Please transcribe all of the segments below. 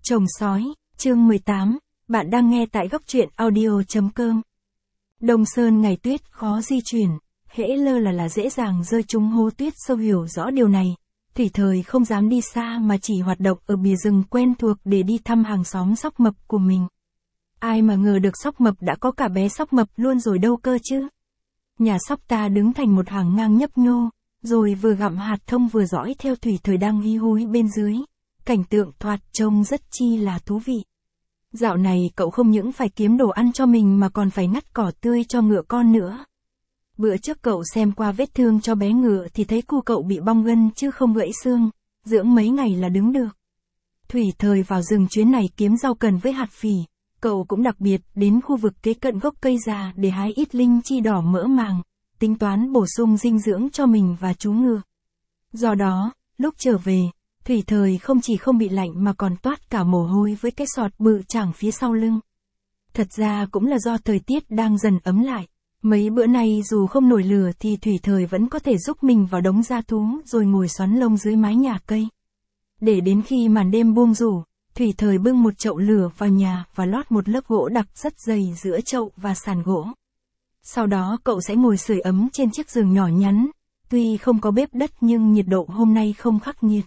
Chồng sói, chương 18, bạn đang nghe tại góc truyện audio.com. Đông Sơn ngày tuyết khó di chuyển, hễ lơ là dễ dàng rơi trúng hố tuyết sâu. Hiểu rõ điều này, Thủy Thời không dám đi xa mà chỉ hoạt động ở bìa rừng quen thuộc để đi thăm hàng xóm Sóc Mập của mình. Ai mà ngờ được Sóc Mập đã có cả bé Sóc Mập luôn rồi đâu cơ chứ. Nhà Sóc ta đứng thành một hàng ngang nhấp nhô, rồi vừa gặm hạt thông vừa dõi theo Thủy Thời đang hí húi bên dưới. Cảnh tượng thoạt trông rất chi là thú vị. Dạo này cậu không những phải kiếm đồ ăn cho mình mà còn phải ngắt cỏ tươi cho ngựa con nữa. Bữa trước cậu xem qua vết thương cho bé ngựa thì thấy cu cậu bị bong gân chứ không gãy xương, dưỡng mấy ngày là đứng được. Thủy Thời vào rừng chuyến này kiếm rau cần với hạt phỉ, cậu cũng đặc biệt đến khu vực kế cận gốc cây già để hái ít linh chi đỏ mỡ màng, tính toán bổ sung dinh dưỡng cho mình và chú ngựa. Do đó, lúc trở về, Thủy Thời không chỉ không bị lạnh mà còn toát cả mồ hôi với cái sọt bự chảng phía sau lưng. Thật ra cũng là do thời tiết đang dần ấm lại. Mấy bữa nay dù không nổi lửa thì Thủy Thời vẫn có thể giúp mình vào đống gia thú rồi ngồi xoắn lông dưới mái nhà cây. Để đến khi màn đêm buông rủ, Thủy Thời bưng một chậu lửa vào nhà và lót một lớp gỗ đặc rất dày giữa chậu và sàn gỗ. Sau đó cậu sẽ ngồi sưởi ấm trên chiếc giường nhỏ nhắn. Tuy không có bếp đất nhưng nhiệt độ hôm nay không khắc nghiệt.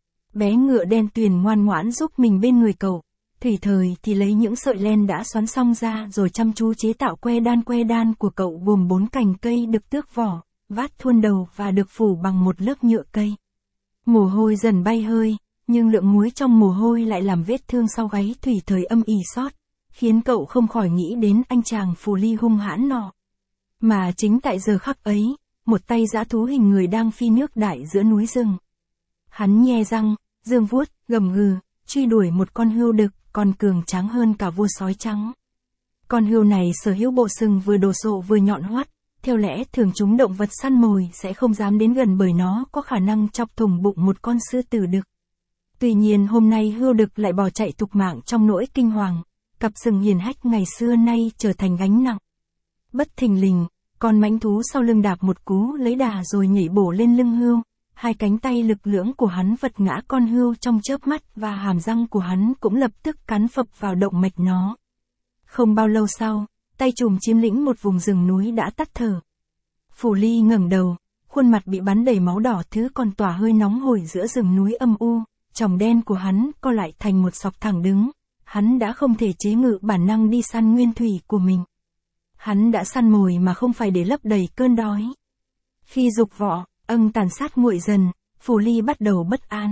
Bé ngựa đen tuyền ngoan ngoãn giúp mình bên người cậu. Thủy Thời thì lấy những sợi len đã xoắn xong ra rồi chăm chú chế tạo que đan của cậu gồm 4 cành cây được tước vỏ, vát thuôn đầu và được phủ bằng một lớp nhựa cây. Mồ hôi dần bay hơi, nhưng lượng muối trong mồ hôi lại làm vết thương sau gáy Thủy Thời âm ỉ xót, khiến cậu không khỏi nghĩ đến anh chàng phù ly hung hãn nọ. Mà chính tại giờ khắc ấy, một tay dã thú hình người đang phi nước đại giữa núi rừng. Hắn nhe răng, giương vuốt, gầm gừ, truy đuổi một con hươu đực, còn cường tráng hơn cả vua sói trắng. Con hươu này sở hữu bộ sừng vừa đồ sộ vừa nhọn hoắt, theo lẽ thường chúng động vật săn mồi sẽ không dám đến gần bởi nó có khả năng chọc thủng bụng một con sư tử đực. Tuy nhiên hôm nay hươu đực lại bỏ chạy thục mạng trong nỗi kinh hoàng, cặp sừng hiền hách ngày xưa nay trở thành gánh nặng. Bất thình lình, con mãnh thú sau lưng đạp một cú lấy đà rồi nhảy bổ lên lưng hươu. Hai cánh tay lực lưỡng của hắn vật ngã con hươu trong chớp mắt và hàm răng của hắn cũng lập tức cắn phập vào động mạch nó. Không bao lâu sau, tay trùm chiếm lĩnh một vùng rừng núi đã tắt thở. Phù Ly ngẩng đầu, khuôn mặt bị bắn đầy máu đỏ thứ còn tỏa hơi nóng hổi giữa rừng núi âm u, tròng đen của hắn co lại thành một sọc thẳng đứng. Hắn đã không thể chế ngự bản năng đi săn nguyên thủy của mình. Hắn đã săn mồi mà không phải để lấp đầy cơn đói. Khi dục vọng tàn sát nguội dần, Phù Ly bắt đầu bất an.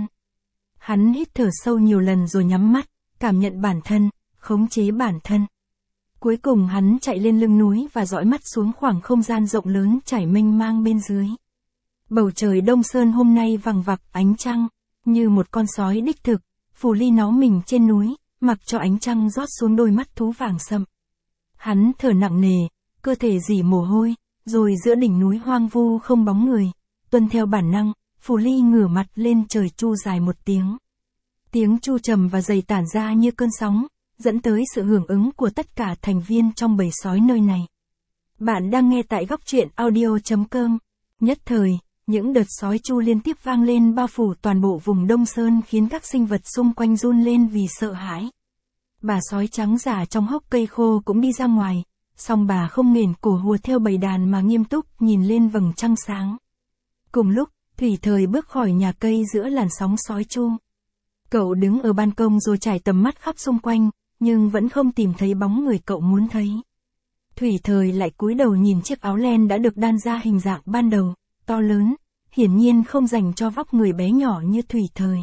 Hắn hít thở sâu nhiều lần rồi nhắm mắt, cảm nhận bản thân, khống chế bản thân. Cuối cùng hắn chạy lên lưng núi và dõi mắt xuống khoảng không gian rộng lớn trải mênh mang bên dưới. Bầu trời Đông Sơn hôm nay vằng vặc ánh trăng, như một con sói đích thực, Phù Ly nó mình trên núi, mặc cho ánh trăng rót xuống đôi mắt thú vàng sậm. Hắn thở nặng nề, cơ thể rỉ mồ hôi, rồi giữa đỉnh núi hoang vu không bóng người. Tuân theo bản năng, Phù Ly ngửa mặt lên trời chu dài một tiếng. Tiếng chu trầm và dày tản ra như cơn sóng, dẫn tới sự hưởng ứng của tất cả thành viên trong bầy sói nơi này. Bạn đang nghe tại góc truyện audio.com. Nhất thời, những đợt sói chu liên tiếp vang lên bao phủ toàn bộ vùng Đông Sơn khiến các sinh vật xung quanh run lên vì sợ hãi. Bà sói trắng già trong hốc cây khô cũng đi ra ngoài, song bà không nghển cổ hùa theo bầy đàn mà nghiêm túc nhìn lên vầng trăng sáng. Cùng lúc, Thủy Thời bước khỏi nhà cây giữa làn sóng sói chu. Cậu đứng ở ban công rồi trải tầm mắt khắp xung quanh, nhưng vẫn không tìm thấy bóng người cậu muốn thấy. Thủy Thời lại cúi đầu nhìn chiếc áo len đã được đan ra hình dạng ban đầu, to lớn, hiển nhiên không dành cho vóc người bé nhỏ như Thủy Thời.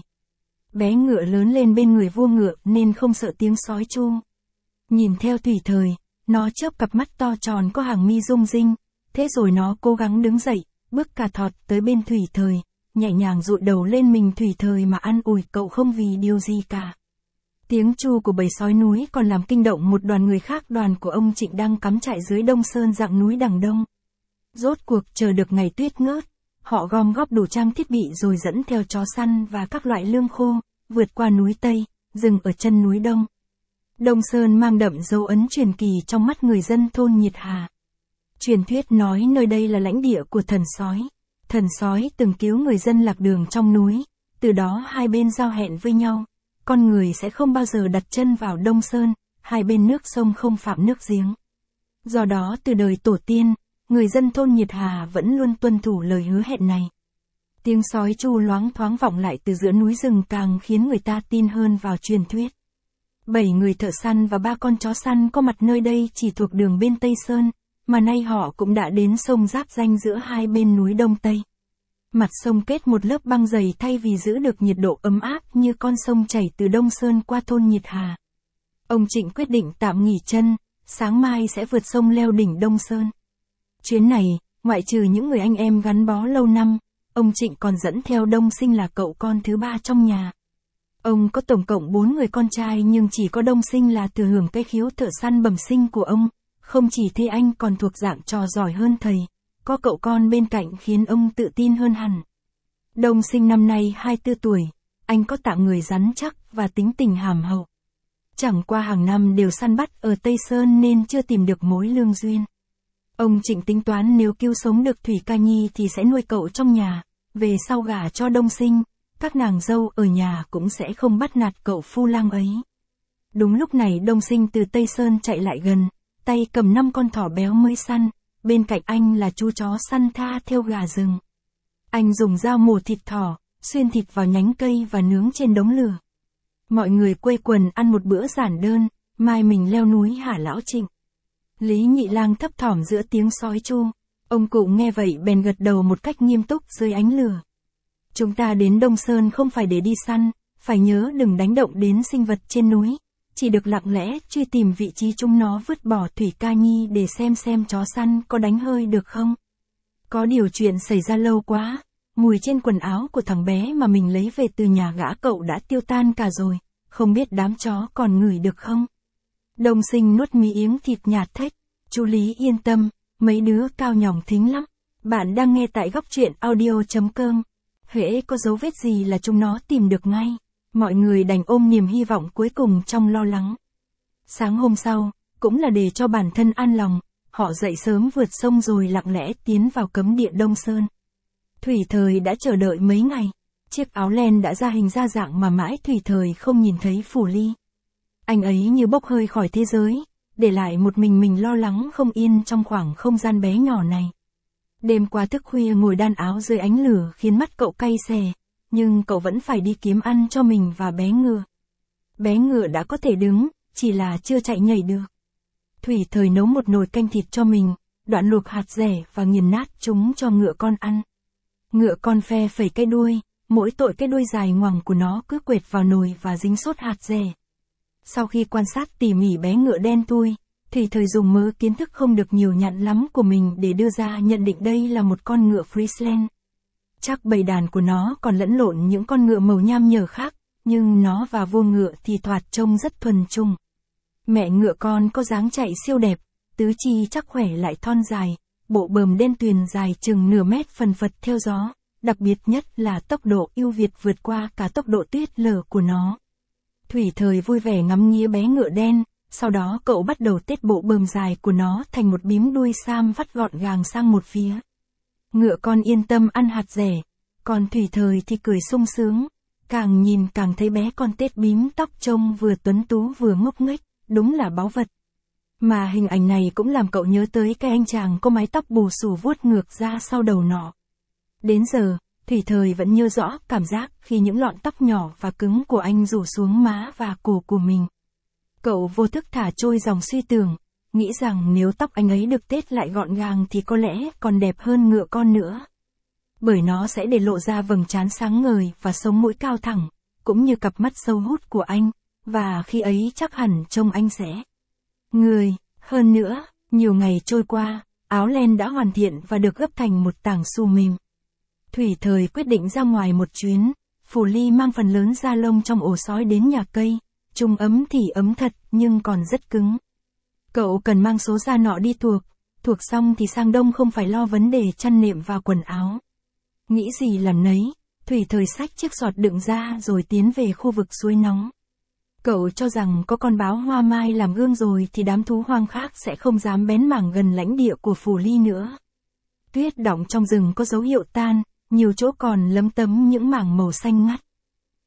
Bé ngựa lớn lên bên người vua ngựa nên không sợ tiếng sói chu. Nhìn theo Thủy Thời, nó chớp cặp mắt to tròn có hàng mi rung rinh, thế rồi nó cố gắng đứng dậy. Bước cà thọt tới bên Thủy Thời, nhẹ nhàng dụi đầu lên mình Thủy Thời mà an ủi cậu không vì điều gì cả. Tiếng chu của bầy sói núi còn làm kinh động một đoàn người khác. Đoàn của ông Trịnh đang cắm trại dưới Đông Sơn dạng núi đằng đông. Rốt cuộc chờ được ngày tuyết ngớt, họ gom góp đủ trang thiết bị rồi dẫn theo chó săn và các loại lương khô, vượt qua núi Tây, dừng ở chân núi Đông. Đông Sơn mang đậm dấu ấn truyền kỳ trong mắt người dân thôn Nhiệt Hà. Truyền thuyết nói nơi đây là lãnh địa của thần sói. Thần sói từng cứu người dân lạc đường trong núi, từ đó hai bên giao hẹn với nhau, con người sẽ không bao giờ đặt chân vào Đông Sơn, hai bên nước sông không phạm nước giếng. Do đó từ đời tổ tiên, người dân thôn Nhiệt Hà vẫn luôn tuân thủ lời hứa hẹn này. Tiếng sói tru loáng thoáng vọng lại từ giữa núi rừng càng khiến người ta tin hơn vào truyền thuyết. 7 người thợ săn và 3 con chó săn có mặt nơi đây chỉ thuộc đường bên Tây Sơn, mà nay họ cũng đã đến sông giáp ranh giữa hai bên núi Đông Tây. Mặt sông kết một lớp băng dày thay vì giữ được nhiệt độ ấm áp như con sông chảy từ Đông Sơn qua thôn Nhiệt Hà. Ông Trịnh quyết định tạm nghỉ chân, sáng mai sẽ vượt sông leo đỉnh Đông Sơn. Chuyến này, ngoại trừ những người anh em gắn bó lâu năm, ông Trịnh còn dẫn theo Đông Sinh là cậu con thứ 3 trong nhà. Ông có tổng cộng 4 người con trai nhưng chỉ có Đông Sinh là thừa hưởng cái khiếu thợ săn bẩm sinh của ông, không chỉ thế anh còn thuộc dạng trò giỏi hơn thầy, có cậu con bên cạnh khiến ông tự tin hơn hẳn. Đông Sinh năm nay 24 tuổi, anh có tạng người rắn chắc và tính tình hàm hậu. Chẳng qua hàng năm đều săn bắt ở Tây Sơn nên chưa tìm được mối lương duyên. Ông Trịnh tính toán nếu cứu sống được Thủy Ca Nhi thì sẽ nuôi cậu trong nhà, về sau gả cho Đông Sinh, các nàng dâu ở nhà cũng sẽ không bắt nạt cậu phu lang ấy. Đúng lúc này Đông Sinh từ Tây Sơn chạy lại gần, tay cầm 5 con thỏ béo mới săn, bên cạnh anh là chú chó săn tha theo gà rừng. Anh dùng dao mổ thịt thỏ, xuyên thịt vào nhánh cây và nướng trên đống lửa. Mọi người quây quần ăn một bữa giản đơn, mai mình leo núi hả lão Trịnh. Lý Nhị Lang thấp thỏm giữa tiếng sói tru, ông cụ nghe vậy bèn gật đầu một cách nghiêm túc dưới ánh lửa. Chúng ta đến Đông Sơn không phải để đi săn, phải nhớ đừng đánh động đến sinh vật trên núi, chỉ được lặng lẽ truy tìm vị trí chúng nó vứt bỏ Thủy Ca Nhi để xem chó săn có đánh hơi được không. Có điều chuyện xảy ra lâu quá, mùi trên quần áo của thằng bé mà mình lấy về từ nhà gã cậu đã tiêu tan cả rồi, không biết đám chó còn ngửi được không. Đông Sinh nuốt miếng thịt nhạt thếch, chú Lý yên tâm, mấy đứa cao nhỏng thính lắm. Bạn đang nghe tại góc truyện audio.com. Hễ có dấu vết gì là chúng nó tìm được ngay. Mọi người đành ôm niềm hy vọng cuối cùng trong lo lắng. Sáng hôm sau, cũng là để cho bản thân an lòng, họ dậy sớm vượt sông rồi lặng lẽ tiến vào cấm địa Đông Sơn. Thủy Thời đã chờ đợi mấy ngày, chiếc áo len đã ra hình ra dạng mà mãi Thủy Thời không nhìn thấy Phủ Ly. Anh ấy như bốc hơi khỏi thế giới, để lại một mình lo lắng không yên trong khoảng không gian bé nhỏ này. Đêm qua thức khuya ngồi đan áo dưới ánh lửa khiến mắt cậu cay xè, nhưng cậu vẫn phải đi kiếm ăn cho mình và bé ngựa. Bé ngựa đã có thể đứng, chỉ là chưa chạy nhảy được. Thủy Thời nấu một nồi canh thịt cho mình, đoạn luộc hạt dẻ và nghiền nát chúng cho ngựa con ăn. Ngựa con phe phẩy cái đuôi, mỗi tội cái đuôi dài ngoằng của nó cứ quệt vào nồi và dính sốt hạt dẻ. Sau khi quan sát tỉ mỉ bé ngựa đen thui, Thủy Thời dùng mớ kiến thức không được nhiều nhặn lắm của mình để đưa ra nhận định đây là một con ngựa Friesland. Chắc bầy đàn của nó còn lẫn lộn những con ngựa màu nham nhở khác, nhưng nó và vua ngựa thì thoạt trông rất thuần chủng. Mẹ ngựa con có dáng chạy siêu đẹp, tứ chi chắc khỏe lại thon dài, bộ bờm đen tuyền dài chừng nửa mét phần phật theo gió, đặc biệt nhất là tốc độ ưu việt vượt qua cả tốc độ tuyết lở của nó. Thủy Thời vui vẻ ngắm nghía bé ngựa đen, sau đó cậu bắt đầu tết bộ bờm dài của nó thành một bím đuôi sam vắt gọn gàng sang một phía. Ngựa con yên tâm ăn hạt dẻ, còn Thủy Thời thì cười sung sướng, càng nhìn càng thấy bé con tết bím tóc trông vừa tuấn tú vừa ngốc nghếch, đúng là báu vật. Mà hình ảnh này cũng làm cậu nhớ tới cái anh chàng có mái tóc bù xù vuốt ngược ra sau đầu nọ. Đến giờ, Thủy Thời vẫn nhớ rõ cảm giác khi những lọn tóc nhỏ và cứng của anh rủ xuống má và cổ của mình. Cậu vô thức thả trôi dòng suy tưởng, nghĩ rằng nếu tóc anh ấy được tết lại gọn gàng thì có lẽ còn đẹp hơn ngựa con nữa. Bởi nó sẽ để lộ ra vầng trán sáng ngời và sống mũi cao thẳng, cũng như cặp mắt sâu hút của anh, và khi ấy chắc hẳn trông anh sẽ người. Hơn nữa, nhiều ngày trôi qua, áo len đã hoàn thiện và được gấp thành một tảng xù mềm. Thủy Thời quyết định ra ngoài một chuyến, Phủ Ly mang phần lớn da lông trong ổ sói đến nhà cây, trông ấm thì ấm thật nhưng còn rất cứng. Cậu cần mang số da nọ đi thuộc xong thì sang đông không phải lo vấn đề chăn nệm và quần áo. Nghĩ gì làm nấy, Thủy Thời xách chiếc sọt đựng da rồi tiến về khu vực suối nóng. Cậu cho rằng có con báo hoa mai làm gương rồi thì đám thú hoang khác sẽ không dám bén mảng gần lãnh địa của Phủ Ly nữa. Tuyết đọng trong rừng có dấu hiệu tan, nhiều chỗ còn lấm tấm những mảng màu xanh ngắt.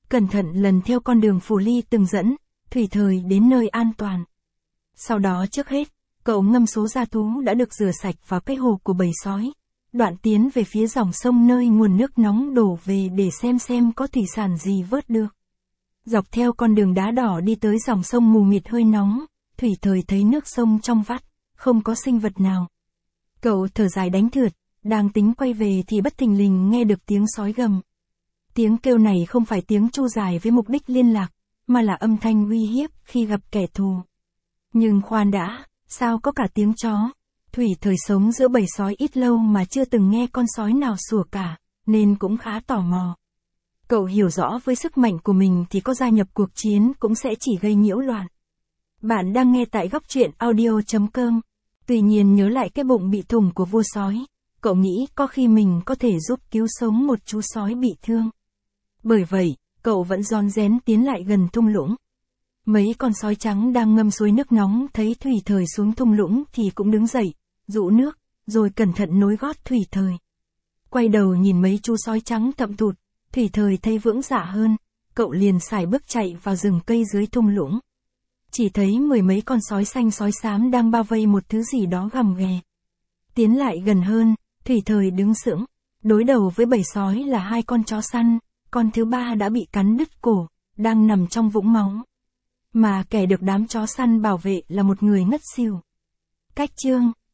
cẩn thận lần theo con đường phù ly từng dẫn, thủy thời đến nơi an toàn. Sau đó trước hết, cậu ngâm số gia thú đã được rửa sạch vào cái hồ của bầy sói, đoạn tiến về phía dòng sông nơi nguồn nước nóng đổ về để xem có thủy sản gì vớt được. Dọc theo con đường đá đỏ đi tới dòng sông mù mịt hơi nóng, thủy thời thấy nước sông trong vắt, không có sinh vật nào. Cậu thở dài đánh thượt, đang tính quay về thì bất thình lình nghe được tiếng sói gầm. Tiếng kêu này không phải tiếng tru dài với mục đích liên lạc, mà là âm thanh uy hiếp khi gặp kẻ thù. Nhưng khoan đã, sao có cả tiếng chó? Thủy thời sống giữa bầy sói ít lâu mà chưa từng nghe con sói nào sủa cả, nên cũng khá tò mò. Cậu hiểu rõ với sức mạnh của mình thì có gia nhập cuộc chiến cũng sẽ chỉ gây nhiễu loạn. Bạn đang nghe tại góc truyện audio.com. Tuy nhiên nhớ lại cái bụng bị thủng của vua sói, cậu nghĩ có khi mình có thể giúp cứu sống một chú sói bị thương. Bởi vậy, cậu vẫn ron rén tiến lại gần thung lũng. Mấy con sói trắng đang ngâm suối nước nóng thấy thủy thời xuống thung lũng thì cũng đứng dậy, rũ nước, rồi cẩn thận nối gót thủy thời. Quay đầu nhìn mấy chú sói trắng thậm thụt, thủy thời thấy vững dạ hơn, cậu liền sải bước chạy vào rừng cây dưới thung lũng. Chỉ thấy mười mấy con sói xanh sói xám đang bao vây một thứ gì đó gầm ghè. Tiến lại gần hơn, thủy thời đứng sững, đối đầu với bầy sói là hai con chó săn, con thứ ba đã bị cắn đứt cổ, đang nằm trong vũng máu. Mà kẻ được đám chó săn bảo vệ là một người ngất xỉu. Cách chương